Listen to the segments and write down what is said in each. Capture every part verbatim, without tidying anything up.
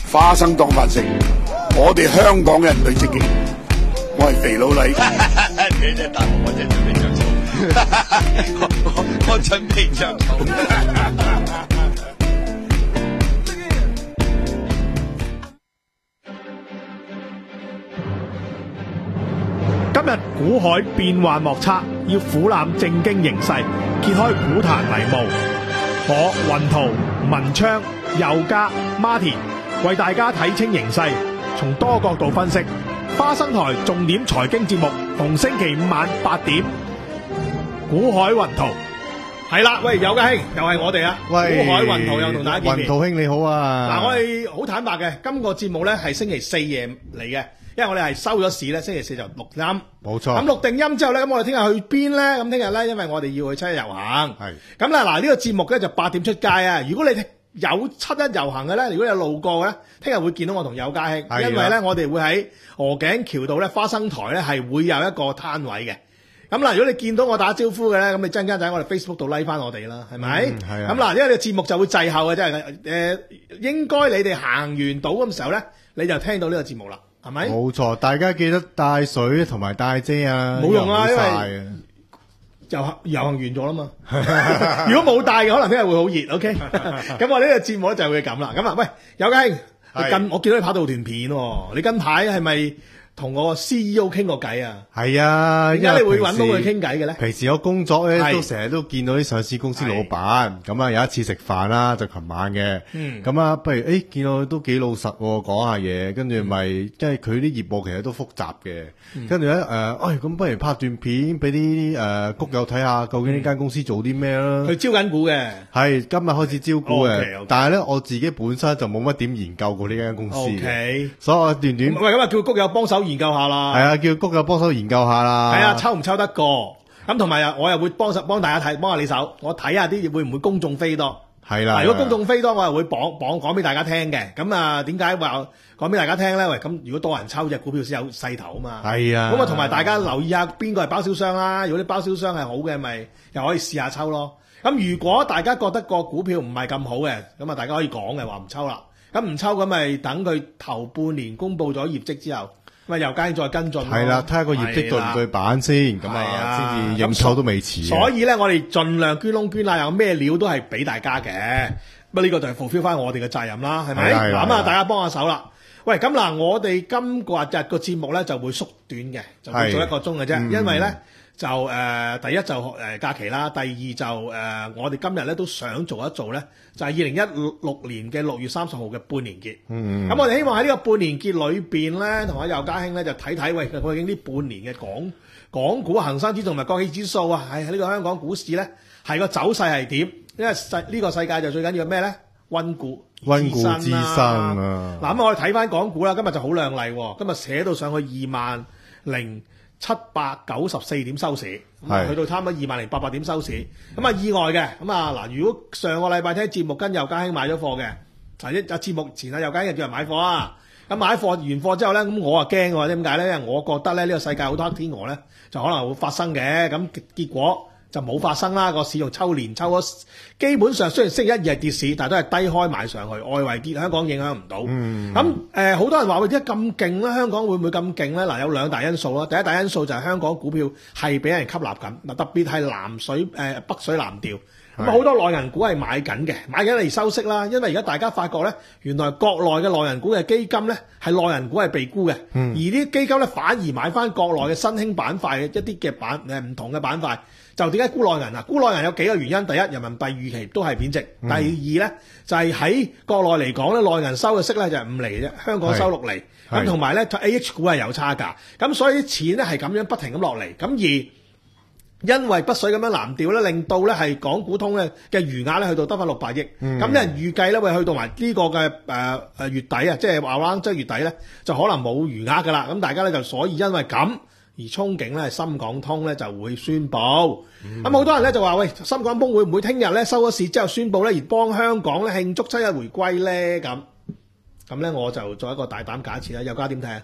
花生當飯食，我哋香港人最積極。我係肥佬黎。 你真係大鑊，我真係準備着草。我我準備着草。 今日股海變幻莫測，要俯瞰正經形勢，揭開股壇迷霧。我雲圖、文昌、佑嘉、Martin 為大家睇清形勢，從多角度分析。花生台重點財經節目，逢星期五晚八點，股海雲圖係啦。喂，佑嘉兄，又係我哋啦。 喂， 股海雲圖又同大家見面。 雲圖兄你好啊！ 嗱，我哋好坦白嘅，今個節目咧係星期四夜嚟嘅。因為我哋係收咗市咧，星期四就錄音，冇錯。咁錄定音之後咧，咁我哋聽日去邊咧？咁聽日咧，因為我哋要去七一遊行，係咁啦。嗱，呢個節目咧就八點出街啊！如果你有七一遊行嘅咧，如果你有路過嘅咧，聽日會見到我同佑嘉兄，因為咧我哋會喺鵝頸橋度咧花生台咧係會有一個攤位嘅。咁嗱，如果你見到我打招呼嘅咧，咁你陣間就喺我哋 Facebook 度 like 翻我哋啦，係咪？係啊。咁嗱，因為呢個節目就會滯後嘅，即係誒，應該你哋行完島咁時候咧，你就聽到呢個節目啦。係咪？冇錯，大家記得帶水同埋帶遮啊！冇用啊，因為遊行遊行完咗啦嘛。如果冇帶嘅，可能聽日會好熱。OK，咁我呢個節目咧就會咁啦。咁啊，喂，佑嘉兄，你近我見到你拍到段片喎，你近排係咪同我 C E O 傾過偈啊？係啊，點解你會揾到佢傾偈嘅咧？平時我工作咧都成日都見到啲上市公司老闆，咁啊有一次食飯啦，就琴晚嘅，咁啊不如誒見到佢都幾老實喎，講下嘢，跟住咪即係佢啲業務其實都複雜嘅，跟住咧誒，誒咁不如拍段片俾啲誒谷友睇下，究竟呢間公司做啲咩啦？佢招緊股嘅，係今日開始招股嘅，但係咧我自己本身就冇乜點研究過呢間公司嘅，所以我段段喂咁啊叫谷友幫手研究下啦，係啊，叫谷友幫手研究下啦，係啊，抽唔抽得過？咁同埋啊，我又會幫手幫大家睇，幫下你手，我睇下啲會唔會公眾飛多？係啦，如果公眾飛多，我又會綁綁講俾大家聽嘅。咁啊，點解話講俾大家聽咧？喂，咁如果多人抽隻股票先有勢頭啊嘛。係啊，咁啊，同埋大家留意下邊個係包銷商啦。如果啲包銷商係好嘅，咪又可以試下抽咯。咁如果大家覺得個股票唔係咁好嘅，咁啊，大家可以講嘅話唔抽啦。咁唔抽咁咪等佢頭半年公佈咗業績之後。咁啊，又梗再跟進咯。係啦，睇下個業績對唔對版先，咁啊，先至認籌都未遲。所以咧，我哋盡量捐窿捐罅，有咩料都係俾大家嘅。咁呢個就係 fulfill 翻我哋嘅責任啦，係咪？咁啊，大家幫下手啦。喂，咁嗱，我哋今個日個節目咧就會縮短嘅，就會做一個鐘嘅啫，因為咧。就誒、呃、第一就誒假期啦，第二就誒、呃、我哋今日咧都想做一做咧，就係二零一六年嘅六月三十號嘅半年結。嗯，咁我哋希望喺呢個半年結裏邊咧，同阿佑嘉兄咧就睇睇，喂，究竟呢半年嘅港港股恒生指數同埋國企指數啊，喺、哎、呢、這個香港股市咧係個走勢係點？因為世呢、這個世界就最緊要咩咧？溫故溫故知新啊！嗱咁我哋睇翻港股啦，今日就好靚麗，今日寫到上去二萬零七百九十四點收市，去到差唔多二萬零八百點收市，咁啊意外嘅，咁啊嗱，如果上個禮拜聽節目跟佑嘉兄買咗貨嘅，嗱一節目前啊佑嘉兄叫人買貨啊，咁買貨完貨之後咧，咁我啊驚喎，點解咧？因為我覺得咧呢個世界好多黑天鵝咧，就可能會發生嘅，咁結果就冇發生啦。個市用抽年抽咗，基本上雖然星期一二係跌市，但係都係低開買上去，外圍跌，香港影響唔到。咁誒好多人話喂，點解咁勁咧？香港會唔會咁勁咧？嗱，有兩大因素啦。第一大因素就係香港股票係俾人吸納緊，嗱特別係南水誒、呃、北水南調，咁好多內銀股係買緊嘅，買緊嚟收息啦。因為而家大家發覺咧，原來國內嘅內銀股嘅基金咧係內銀股係被沽嘅，嗯、而啲基金咧反而買翻國內嘅新興板塊嘅一啲嘅板誒唔同嘅板塊。就點解沽內銀啊？沽內銀有幾個原因，第一人民幣預期都係貶值，嗯、第二咧就係、是、喺國內嚟講咧，內銀收嘅息咧就係五厘啫，香港收六厘，咁同埋咧 A H 股係有差價，咁所以啲錢咧係咁樣不停咁落嚟，咁而因為北水咁樣南調咧，令到咧係港股通咧嘅餘額咧去到得返六百億，咁、嗯、有人預計咧會去到埋呢個嘅誒誒月底啊，即係話啱即係月底咧就可能冇餘額噶啦，咁大家咧就所以因為咁。而憧憬咧，深港通咧就會宣布。咁好、嗯、多人咧就話：喂，深港通會唔會聽日咧收咗市之後宣布咧，而幫香港咧慶祝七一回歸咧？咁咁咧我就做一個大膽假設啦。佑嘉點睇啊？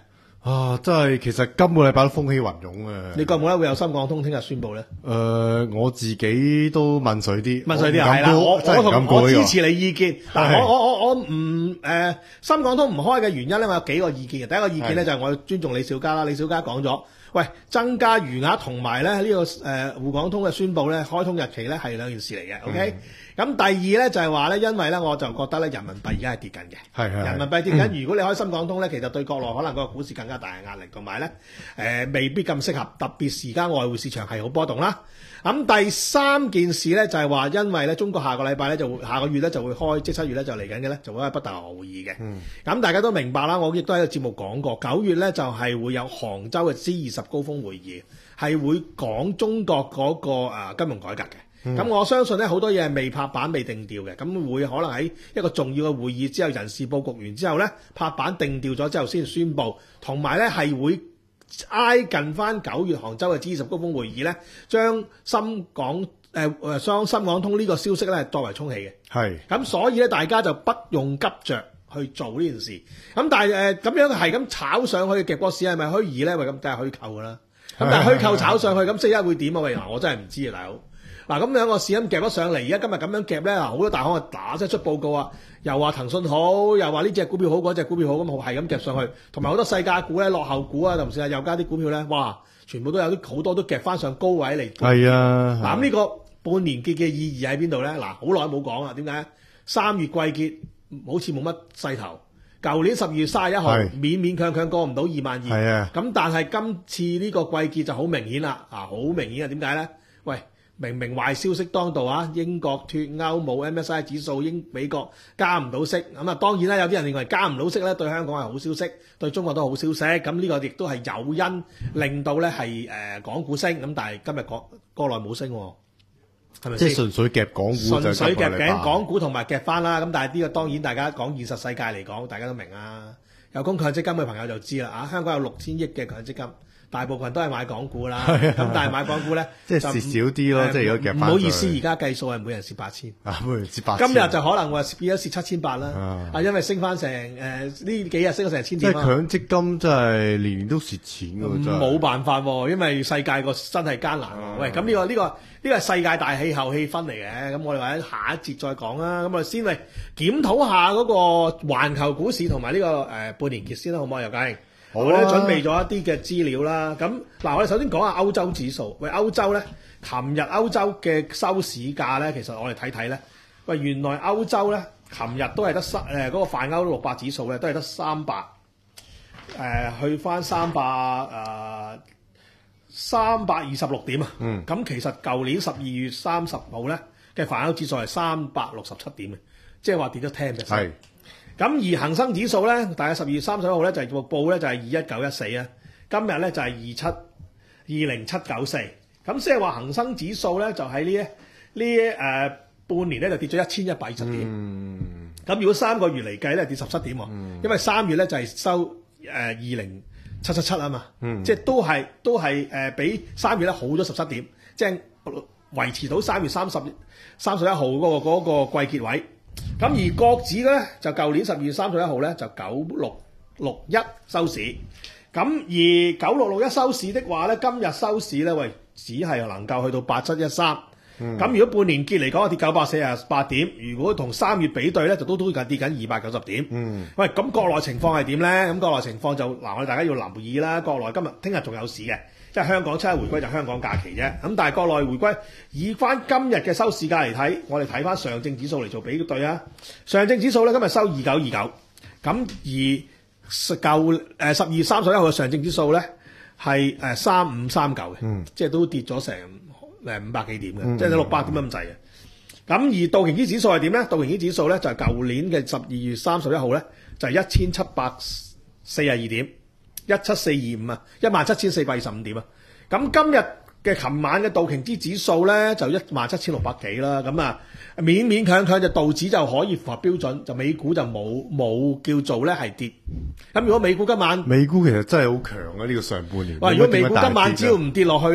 啊，真係其實今個禮拜都風起雲湧啊！ 你覺唔覺得會有深港通聽日宣布咧？ 誒、呃，我自己都問水啲， 問水啲係啦，我我同我支持你意見。嗱，我我我我唔誒深港通唔開嘅原因咧，我有幾個意見嘅。第一個意見咧就係我尊重李小加啦，李小加講咗。喂，增加餘額同埋咧呢個誒滬港通嘅宣佈咧，開通日期咧係兩件事嚟嘅 ，OK？咁、嗯、第二咧就係話咧，因為咧我就覺得咧人民幣而家係跌緊嘅，係係人民幣跌緊、嗯。如果你開深港通咧，其實對國內可能個股市更加大嘅壓力，同埋咧誒未必咁適合，特別而家外匯市場係好波動啦。咁第三件事咧就係話，因為咧中國下個禮拜咧就會下個月咧就會開，即七月咧就嚟緊嘅咧就會開北大河會議嘅。咁、嗯、大家都明白啦，我亦都喺個節目講過，九月咧就係會有杭州嘅 G 二十高峰會議，係會講中國嗰個誒金融改革嘅。咁、嗯、我相信咧好多嘢係未拍板未定調嘅，咁會可能喺一個重要嘅會議之後，人事佈局完之後咧拍板定調咗之後先宣布，同埋咧係會挨近翻九月杭州嘅 G 二十高峰會議咧，將深港誒誒雙深港通呢個消息咧作為充氣嘅。係咁，所以咧大家就不用急着去做呢件事。咁但係誒咁樣係咁炒上去嘅夾個市係咪虛擬咧？喂，咁梗係虛構㗎啦。咁但係虛構炒上去，咁四一會點啊？喂，嗱，我真係唔知啊，大佬。嗱，咁樣個市咁夾咗上嚟，而家今日咁樣夾咧，嗱，好多大行啊打即出報告啊，又話騰訊好，又話呢隻股票好，嗰隻股票好，咁係咁夾上去，同埋好多細價股咧、落後股啊，同時啊又加啲股票咧，哇，全部都有啲好多都夾翻上高位嚟。係啊，嗱，咁呢個半年結嘅意義喺邊度咧？嗱，好耐冇講啦，點解？三月季結好似冇乜勢頭，舊年十二月三十一號勉勉強強過唔到二萬二，係啊，咁但係今次呢個季結就好明顯啦，啊，好明顯啊，點解咧？喂！明明壞消息當道啊！英國脫歐冇 M S C I 指數，英美國加唔到息，咁啊當然啦，有啲人認為加唔到息咧對香港係好消息，對中國都好消息。咁呢個亦都係誘因令到咧係誒港股升，咁但係今日國國內冇升，係咪先？即係純粹夾港股，純粹夾緊港股同埋夾翻啦。咁但係呢個當然大家講現實世界嚟講，大家都明啊。有供強積金嘅朋友就知啦，啊香港有六千億嘅強積金。大部分都係買港股啦，咁但係買港股咧，即係蝕少啲咯。即係如果夾翻，唔好意思，而家計數係每人蝕八千，啊，每人蝕八千。今日就可能話變咗蝕七千八啦，啊，因為升翻成誒呢幾日升咗成千點。即係強積金真係年年都蝕錢㗎，真係冇辦法喎，因為世界個真係艱難。喂，咁呢個呢個呢個係世界大氣候氣氛嚟嘅，咁我哋話喺下一節再講啦。咁我哋先嚟檢討下嗰個環球股市同埋呢個誒半年結先啦，好唔好？尤家兄。我咧準備咗一啲嘅資料啦，咁嗱，我哋首先講下歐洲指數。喂，歐洲咧，琴日歐洲嘅收市價咧，其實我哋睇睇咧，喂，原來歐洲咧，琴日都係得三誒嗰個泛歐六百指數咧，都係得三百誒去翻三百誒三百二十六點啊。嗯。咁其實舊年十二月三十號咧嘅泛歐指數係三百六十七點嘅，即係話跌咗十 percent。係。咁而恒生指數咧，大概十二月三十一號咧就係報咧就係二一九一四啊，今日咧就係二七二零七九四，咁即係話恒生指數咧就喺呢呢誒半年咧就跌咗一千一百二十點，咁、嗯、如果三個月嚟計咧跌十七點喎、嗯，因為三月咧就係收誒二零七七七啊嘛，嗯、即係都係都係誒比三月咧好咗十七點，即係維持到三月三十三十一號嗰個嗰、嗰個季結位。咁而國指咧就舊年十二月三十一號咧就九六六一收市，咁而九六六一收市的話咧，今日收市咧喂只係能夠去到八七一三，咁如果半年結嚟講跌九百四十八點，如果同三月比對咧就都都係跌緊二百九十點。嗯，喂，咁國內情況係點咧？咁國內情況就嗱，我哋大家要留意啦。國內今日聽日仲有市嘅。即係香港七一回歸就香港假期啫，咁但係國內回歸以翻今日嘅收市價嚟睇，我哋睇翻上證指數嚟做比對啊。上證指數咧今日收二九二九，咁而舊誒十二月三十一號嘅上證指數咧係誒三五三九嘅，嗯，即係都跌咗成誒五百幾點嘅，嗯，即係六百點咁滯嘅。咁而道瓊斯指數係點咧？道瓊斯指數咧就係舊年嘅十二月三十一號咧就係一千七百四十二點。一七四二五啊，一萬七千四百二十五點啊。咁今日嘅琴晚嘅道瓊斯指數咧就一萬七千六百幾啦。咁啊，勉勉強強就道指就可以符合標準，就美股就冇冇叫做咧係跌。咁如果美股今晚，美股其實真係好強啊！呢、呢個上半年。哇！如果美股今晚只要唔跌落去咧，咁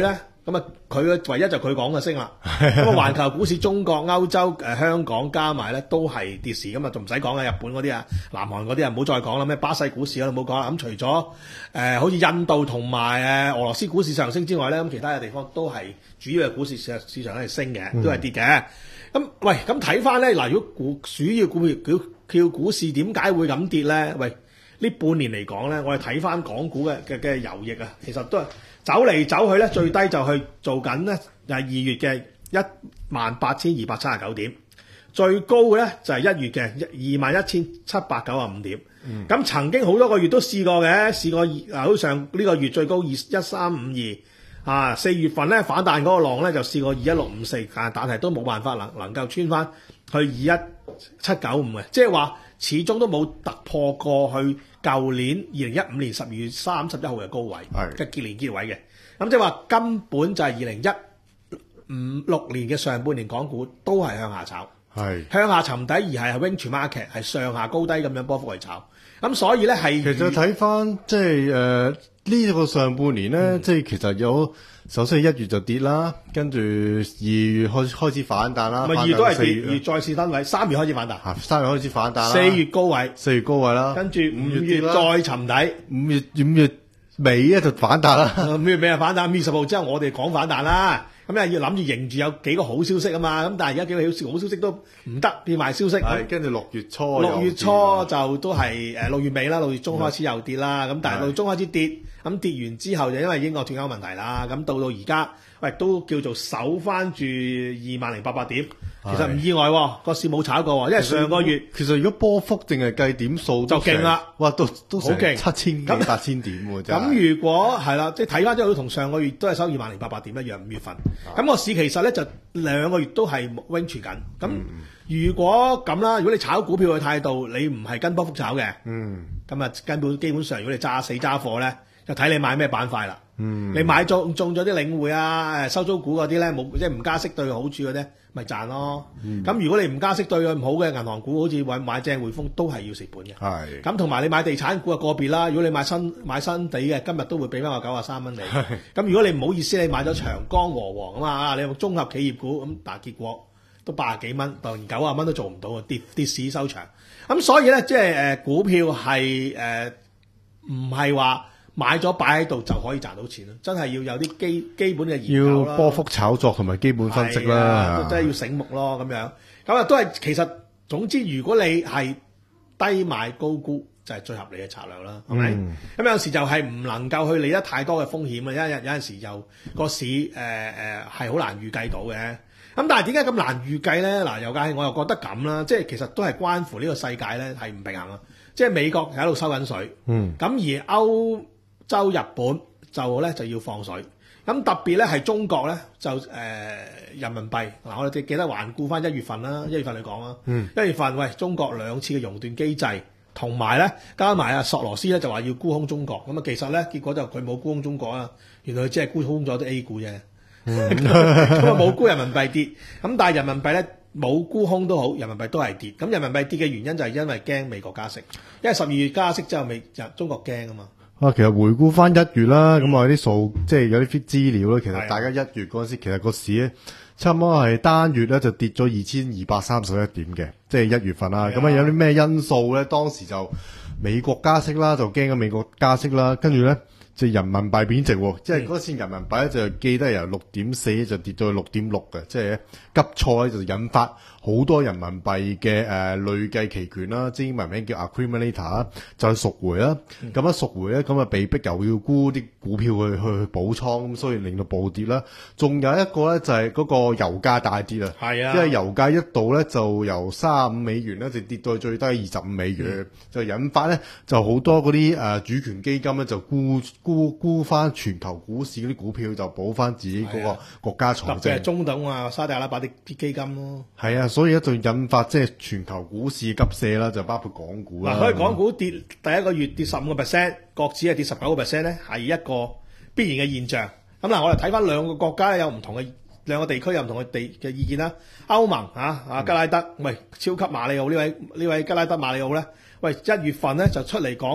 咁啊佢嘅唯一就佢講嘅升啦。咁啊環球股市中國、歐洲、呃、香港加埋咧都係跌市，咁啊仲唔使講啦，日本嗰啲啊、南韓嗰啲啊唔好再講啦，咩巴西股市啊都冇講啦。咁除咗誒、呃、好似印度同埋誒俄羅斯股市上升之外咧，咁其他嘅地方都係主要嘅股市市市場係升嘅，都係跌嘅。咁喂，咁睇翻咧嗱，如果股主要股票叫股市點解會咁跌咧？喂，呢半年嚟講咧，我哋睇翻港股嘅嘅嘅遊弋啊，其實都係走嚟走去咧，最低就去做緊咧，就係二月嘅一萬八千二百七十九點，最高嘅咧就係一月嘅二萬一千七百九十五點。咁、嗯、曾經好多個月都試過嘅，試過嗱，好似上呢個月最高二一三五二。啊，四月份咧反彈嗰個浪咧就試過二一六五四，但但係都冇辦法能能夠穿翻去二一七九五嘅，即係話始終都冇突破過去舊年二零一五年十二月三十一號嘅高位嘅結年結位嘅。咁即係話根本就係二零一五六年嘅上半年港股都係向下炒，係向下沉底，而係係 range market 係上下高低咁樣波幅嚟炒。咁所以咧係其實睇翻即係誒呢個上半年咧，嗯、即係其實有首先係一月就跌啦，跟住二月開開始反彈啦。 咪二月都係跌，二月再試單位，三月開始反彈， 三月開始反彈啦。 四月高位， 四月高位啦， 跟住五月再沉底， 五月五月尾咧就反彈啦。 五月尾就反彈，五月十號之後我哋講反彈啦。咁啊要諗住迎住有幾個好消息啊嘛，咁但係而家幾個好消好消息都唔得，變壞消息。 係跟住六月初， 六月初就都係誒六月尾啦，六月中開始又跌啦。咁但係六月中開始跌，咁跌完之後就因為英國脫歐問題啦，咁到到而家喂都叫做守翻住二萬零八百點，其實唔意外喎，個市冇炒過，因為上個月其實如果波幅淨係計點數就勁啦， 哇都都好勁， 七千幾八千點喎真係。 咁如果係啦，即係睇翻之後都同上個月都係收二萬零八百點一樣，五月份。咁個市其實咧就兩個月都係 range 緊。咁如果咁啦，如果你炒股票嘅態度，你唔係跟波幅炒嘅，嗯，咁啊根本基本上如果你揸死揸貨咧，就睇你買咩板塊啦。嗯，你買中中咗啲領匯啊、收租股嗰啲咧，冇即係唔加息對佢好處嘅啫，咪賺咯。咁、嗯、如果你唔加息對佢唔好嘅銀行股，好似買買正匯豐都係要蝕本嘅。係。咁同埋你買地產股啊個別啦，如果你買新買新地嘅，今日都會俾翻個九十三蚊你。咁如果你唔好意思，你買咗長江和黃啊嘛，你用綜合企業股咁，但係結果都八十幾蚊，當九十蚊都做唔到啊，跌跌市收場。咁所以咧，即係誒股票係誒唔係話買咗擺喺度就可以賺到錢咯，真係要有啲基基本嘅研究啦， 要波幅炒作同埋基本分析啦， 都真係要醒目咯咁樣。咁啊都係其實總之，如果你係低買高沽，就係、是、最合理嘅策略啦，係咪？咁、嗯、有時就係唔能夠去理得太多嘅風險啊，因為有陣時又個市誒誒係好難預計到嘅。咁但係點解咁難預計咧？嗱，有間我又覺得咁啦，即係其實都係關乎呢個世界咧係唔平衡啊。即係美國喺度收緊水，嗯，咁而歐洲、日本就咧就要放水。咁特別咧係中國咧就誒、呃、人民幣嗱，我哋記得環顧翻一月份啦，一月份嚟講啦，嗯，一月份喂中國兩次嘅熔斷機制，同埋咧加埋啊索羅斯咧就話要沽空中國，咁啊其實咧結果就佢冇沽空中國啊，原來佢只係沽空咗啲 A 股啫，咁啊冇沽人民幣跌，咁但係人民幣咧冇沽空都好，人民幣都係跌，咁人民幣跌嘅原因就係因為驚美國加息，因為十二月加息之後美中國驚啊嘛。 啊，其實回顧翻一月啦，咁我有啲數，即係有啲資料咧。其實大家一月嗰陣時，其實個市咧差唔多係單月咧就跌咗二千二百三十一點嘅，即係一月份啦。咁啊有啲咩因素咧？當時就美國加息啦，就驚緊美國加息啦，跟住咧就人民幣貶值，即係嗰次人民幣咧就記得由六點四就跌到去六點六嘅，即係急挫咧就引發好多人民幣嘅誒累計期權啦，即係英文名叫 accumulator 啦，就係贖回啦。咁一贖回咧，咁啊被逼又要沽啲股票去去去補倉，咁所以令到暴跌啦。仲有一個咧就係嗰個油價大跌啊，係啊，因為油價一度咧就由三十五美元咧就跌到去最低二十五美元，嗯、就引發咧就好多嗰啲誒主權基金咧就沽沽沽翻全球股市嗰啲股票，就補翻自己嗰個國家財政。特別係中等啊，沙特阿拉伯啲啲基金咯。係啊。所以一就引發即係全球股市急瀉啦，就包括港股啦。嗱，所以港股跌第一個月跌十五個 percent， 國指係跌十九個 percent 咧，係一個必然嘅現象。咁嗱，我哋睇翻兩個國家咧，有唔同嘅兩個地區有唔同嘅地嘅意見啦。歐盟啊，啊吉拉德，喂，超級馬里奧呢位呢位吉拉德馬里奧咧，喂，一月份咧就出嚟講歐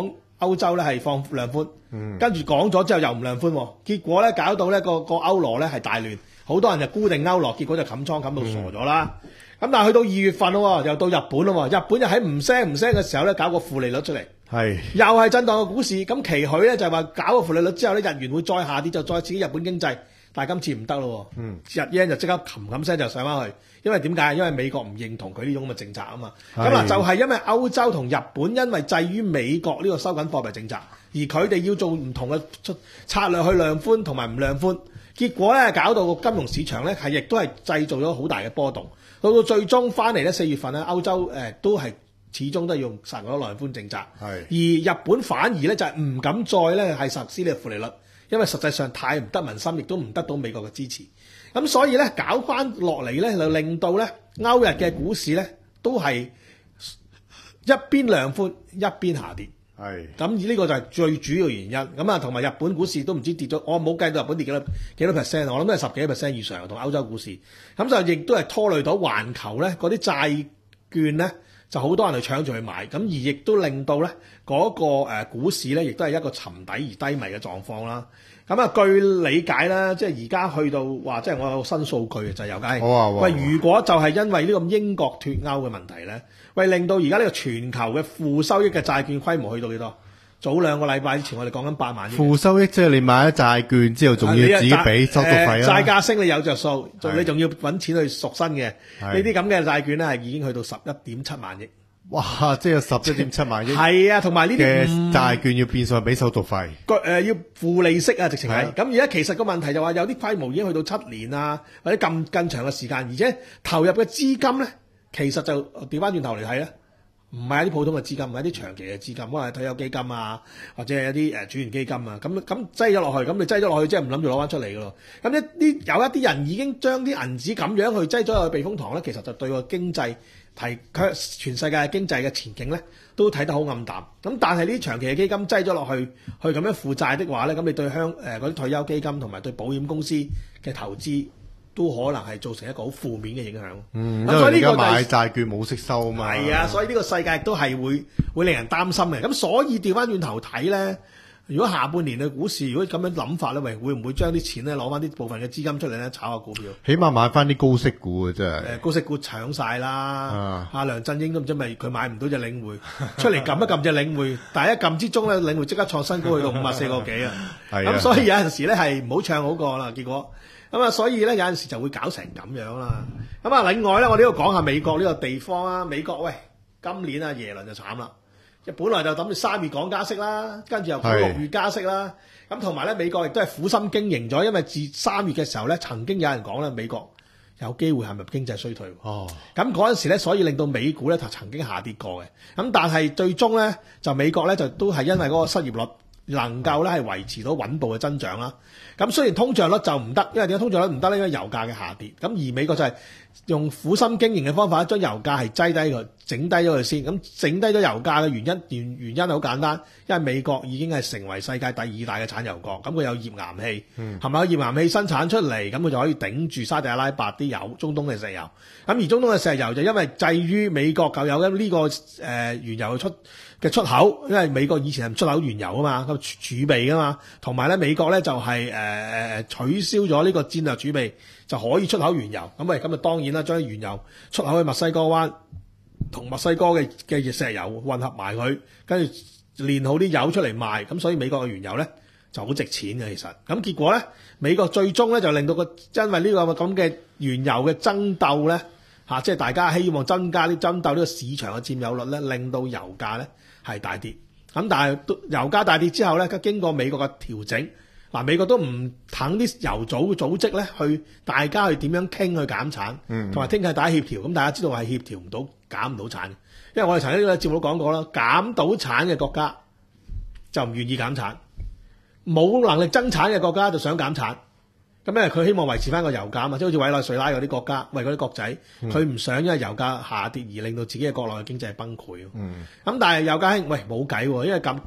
歐洲咧係放量寬， 嗯、 跟住講咗之後又唔量寬，結果咧搞到咧個個歐羅咧係大亂，好多人就固定歐羅，結果就冚倉冚到傻咗啦。咁、嗯、但係去到二月份咯，又到日本咯，日本就喺唔聲唔聲嘅時候咧搞個負利率出嚟， 係又係震盪個股市。咁期許咧就係話搞個負利率之後咧，日元會再下跌，就再刺激日本經濟。但係今次唔得咯， 嗯、 日 yen 就即刻冚冚聲就上翻去，因為點解？因為美國唔認同佢呢種咁嘅政策啊嘛。咁嗱就係因為歐洲同日本因為制於美國呢個收緊貨幣政策，而佢哋要做唔同嘅策略去量寬同埋唔量寬，結果咧搞到個金融市場咧係亦都係製造咗好大嘅波動。到到最終翻嚟咧四月份咧，歐洲誒、呃、都係始終都係用實嗰量寬政策，而日本反而咧就係唔敢再咧係實施呢個負利率。因為實際上太唔得民心，亦都唔得到美國嘅支持，咁所以咧搞翻落嚟咧，就令到咧歐日嘅股市咧都係一邊量寬一邊下跌。係咁，呢個就係最主要原因。咁啊，同埋日本股市都唔知跌咗，我冇計到日本跌幾多幾多 percent， 我諗都係十幾個 percent 以上，同歐洲股市。咁就亦都係拖累到環球咧嗰啲債券咧。就好多人去搶住去買，咁而亦都令到咧嗰個誒股市咧，亦都係一個沉底而低迷嘅狀況啦。咁啊，據理解啦，即係而家去到話，即係我有新數據就係油價。好啊，喂，如果就係因為呢個英國脫歐嘅問題咧，喂，令到而家呢個全球嘅負收益嘅債券規模去到幾多？早兩個禮拜之前，我哋講緊八萬億。負收益即係你買咗債券之後，仲要自己俾手續費啦。債價升你有着數，你仲要揾錢去贖身嘅。呢啲咁嘅債券咧，係已經去到十一點七萬億。哇！即係十一點七萬億。係啊，同埋呢啲嘅債券要變相俾手續費。個、呃、要付利息啊，直情係。咁而家其實個問題就話有啲規模已經去到七年啊，或者咁更長嘅時間，而且投入嘅資金咧，其實就調翻轉頭嚟睇咧。唔係一啲普通嘅資金，唔係一啲長期嘅資金，可能係退休基金啊，或者係一啲誒主權基金啊。咁咁擠咗落去，咁你擠咗落去，即係唔諗住攞翻出嚟嘅咯。咁一啲有一啲人已經將啲銀紙咁樣去擠咗落去避風塘咧，其實就對個經濟提全世界嘅經濟嘅前景咧，都睇得好暗淡。咁但係呢啲長期嘅基金擠咗落去，去咁樣負債的話咧，咁你對香誒嗰啲退休基金同埋對保險公司嘅投資，都可能係造成一個好負面嘅影響。嗯，因為而家買債券冇息收啊嘛。係啊，所以呢個世界都係會會令人擔心嘅。咁所以調翻轉頭睇咧，如果下半年嘅股市如果咁樣諗法咧，喂，會唔會將啲錢咧攞翻啲部分嘅資金出嚟咧炒下股票？起碼買翻啲高息股啊，真係。誒，高息股搶晒啦！啊，阿梁振英都唔知咪佢買唔到隻領匯出嚟撳一撳隻領匯，但係一撳之中咧，領匯即刻創新高去到五十四個幾啊！係啊，咁所以有陣時咧係唔好唱好過啦，結果。咁啊，所以咧有陣時就會搞成咁樣啦。咁啊，另外咧，我哋都要講下美國呢個地方啊。美國喂，今年啊，耶倫就慘啦。即本來就諗住三月講加息啦，跟住又講六月加息啦。咁同埋咧，美國亦都係苦心經營咗，因為自三月嘅時候咧，曾經有人講咧，美國有機會陷入經濟衰退。哦，咁嗰陣時咧，所以令到美股咧就曾經下跌過嘅。咁但係最終咧，就美國咧就都係因為嗰個失業率能夠咧係維持到穩步嘅增長啦。咁雖然通脹率就唔得，因為點解通脹率唔得呢？因為油價嘅下跌。咁而美國就係用苦心經營嘅方法，將油價係擠低佢，整低咗佢先。咁整低咗油價嘅原因，原原因係好簡單，因為美國已經係成為世界第二大嘅產油國。咁佢有頁岩氣，係咪有頁岩氣生產出嚟？咁佢就可以頂住沙特阿拉伯啲油，中東嘅石油。咁而中東嘅石油就因為制於美國舊有嘅呢個誒原油嘅出嘅出口，因為美國以前係出口原油啊嘛，咁儲備噶嘛，同埋咧美國咧就係、是、誒。呃誒取消咗呢個戰略儲備，就可以出口原油。咁喂，咁啊當然啦，將原油出口去墨西哥灣，同墨西哥嘅嘅石油混合埋佢，跟住煉好啲油出嚟賣。咁所以美國嘅原油咧就好值錢嘅。其實咁結果咧，美國最終咧就令到個因為呢個咁嘅原油嘅爭鬥咧嚇，即係大家希望增加啲爭鬥呢個市場嘅佔有率咧，令到油價咧係大跌。咁但係油價大跌之後咧，經過美國嘅調整。嗱，美國都唔等啲油組組織咧，去大家去點樣傾去減產，同埋傾下大家協調。咁大家知道係協調唔到，減唔到產。因為我哋曾經呢個節目都講過啦，減到產嘅國家就唔願意減產，冇能力增產嘅國家就想減產。咁因為佢希望維持翻個油價嘛，即係好似委內瑞拉嗰啲國家，為嗰啲國仔，佢唔想因為油價下跌而令到自己嘅國內嘅經濟崩潰。咁、嗯、但係油價興，喂冇計喎，因為咁。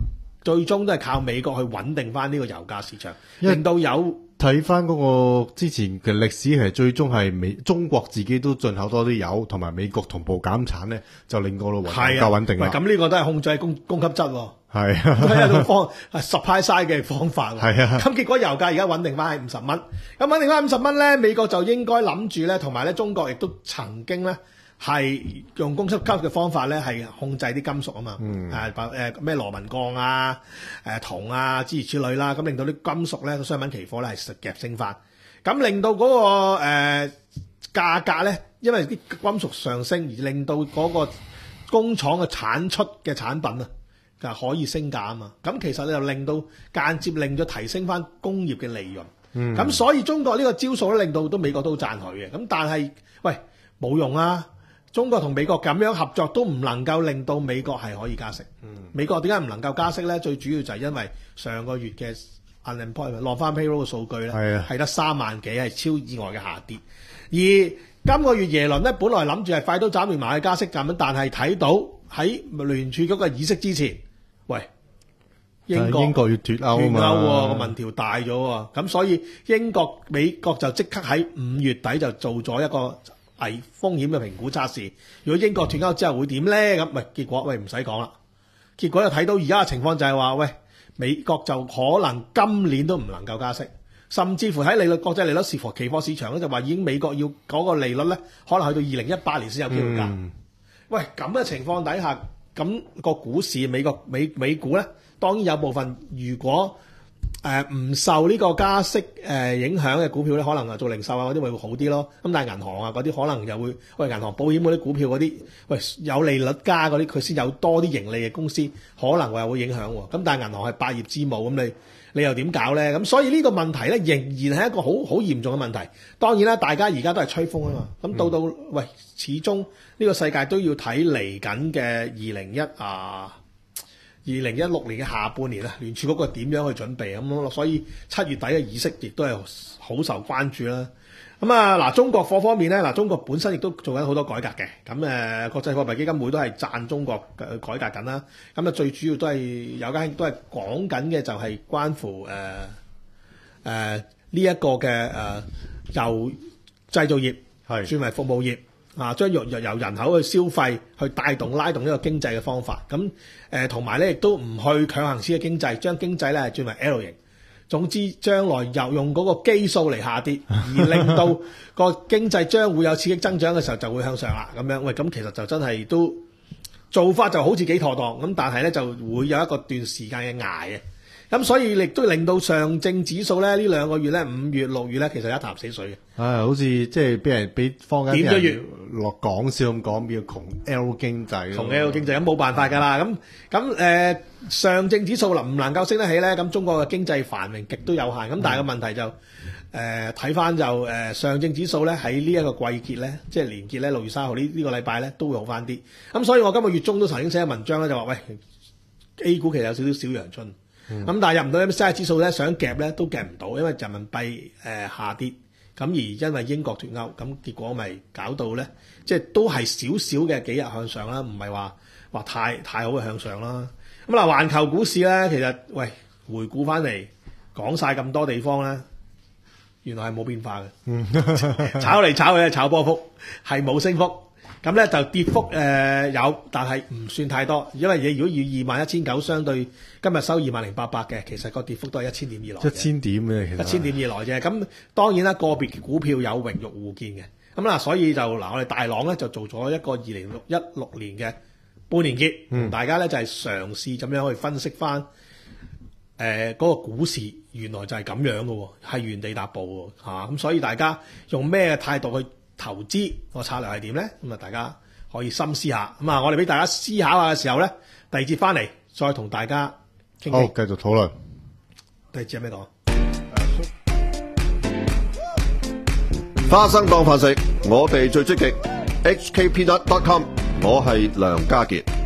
最終都係靠美國去穩定翻呢個油價市場，令到有睇翻嗰個之前嘅歷史，係最終係美中國自己都進口多啲油，同埋美國同步減產咧，就令個油價穩定啦。 咁呢個都係控制供供給質喎。 係啊， 都係一種方 supply side 嘅方法。 係啊， 咁結果油價而家穩定翻喺五十蚊。咁穩定翻五十蚊咧，美國就應該諗住咧，同埋咧中國亦都曾經咧係用供給側嘅方法咧係控制啲金屬啊嘛。嗯。誒誒咩螺紋鋼啊、誒銅啊諸如此類啦，咁令到啲金屬咧個商品期貨咧係夾升翻，咁令到嗰、那個誒、呃、價格咧，因為啲金屬上升而令到嗰個工廠嘅產出嘅產品啊。就可以升價啊嘛，咁其實咧就令到間接令咗提升翻工業嘅利潤，咁、嗯、所以中國呢個招數咧令到都美國都讚佢嘅，咁但係喂冇用啊！中國同美國咁樣合作都唔能夠令到美國係可以加息。嗯、美國點解唔能夠加息咧？最主要就係因為上個月嘅 unemployment 落翻 payroll 嘅數據咧係得三萬幾，係超意外嘅下跌。而今個月耶倫咧本來諗住係快刀斬亂麻去加息咁，但係睇到喺聯儲局嘅議息之前。喂，英國英國要脫歐啊嘛， 脫歐個民調大咗喎，咁所以英國美國就即刻喺五月底就做咗一個危風險嘅評估測試。如果英國脫歐之後會點咧？咁喂，結果喂唔使講啦，結果就睇到而家嘅情況就係話，喂美國就可能今年都唔能夠加息，甚至乎喺利率國際利率期貨期貨市場咧就話已經美國要嗰個利率咧可能去到二零一八年先有機會加。嗯、喂咁嘅情況底下。咁個股市美國美美股咧，當然有部分如果誒唔、呃、受呢個加息誒、呃、影響嘅股票咧，可能啊做零售啊嗰啲會好啲咯。咁但係銀行啊嗰啲可能又會喂銀行保險嗰啲股票嗰啲喂有利率加嗰啲佢先有多啲盈利嘅公司，可能又會影響喎。咁但係銀行係百業之母，咁你你又點搞咧？咁所以呢個問題咧仍然係一個好好嚴重嘅問題。當然啦，大家而家都係吹風啊嘛。咁到到、嗯、喂，始終呢個世界都要睇嚟緊嘅二零一啊二零一六年嘅下半年啊，聯儲局個點樣去準備咁咯。所以七月底嘅議息亦都係好受關注啦。咁啊嗱，中國貨方面咧，嗱中國本身亦都做緊好多改革嘅。咁誒，國際貨幣基金會都係讚中國嘅改革緊啦。咁啊，最主要都係有間都係講緊嘅，就係關乎誒誒呢一個嘅誒、呃、由製造業轉為服務業啊，將由由人口去消費去帶動拉動呢個經濟嘅方法。咁誒同埋咧，亦都唔去強行刺激經濟，將經濟咧轉為 L 型。總之，將來又用嗰個基數嚟下跌，而令到個經濟將會有刺激增長嘅時候就會向上啦。咁樣喂，咁其實就真係都做法就好似幾妥當咁，但係咧就會有一個段時間嘅捱嘅。咁所以亦都令到上證指數咧呢兩個月咧五月六月咧其實一潭死水嘅。唉， 好似即係俾人俾坊間啲人落講笑咁講，叫窮 L 經濟。 窮 L 經濟咁冇辦法㗎啦。咁咁誒上證指數能唔能夠升得起咧？咁中國嘅經濟繁榮極都有限。咁但係個問題就誒睇翻就誒、呃、上證指數咧喺呢一個季結咧，即係年結咧六月三號呢呢個禮拜咧都會好翻啲。咁所以我今個月中都曾經寫咗文章咧，就話喂 A 股其實有少少小陽春。咁、嗯、但係入唔到 M S C I 指數咧，想夾咧都夾唔到，因為人民幣誒、呃、下跌，咁而因為英國脫歐，咁結果咪搞到咧，即係都係少少嘅幾日向上啦，唔係話話太太好嘅向上啦。咁嗱，環球股市咧，其實喂回顧翻嚟講晒咁多地方咧，原來係冇變化嘅，炒嚟炒去炒波幅，係冇升幅。咁咧就跌幅誒、呃、有，但係唔算太多，因為如果要二萬一千九，相對今日收二萬零八百嘅，其實個跌幅都係一千點以內。 一千點嘅其實。一千點以內啫，咁當然啦，個別股票有榮辱互見嘅，咁嗱，所以就嗱，我哋大朗咧就做咗一個二零一六年嘅半年結，嗯、大家咧就係、是、嘗試咁樣去分析翻誒嗰個股市原來就係咁樣嘅喎，係原地踏步喎嚇，咁、啊、所以大家用咩態度去投資個策略係點咧？咁啊，大家可以深思下。咁啊，我哋俾大家思考下嘅時候咧，第二節翻嚟再同大家傾傾。 好，繼續討論。 第二節有咩講？ 花生當飯食，我哋最積極。H K Peanut dot com， 我係梁家傑。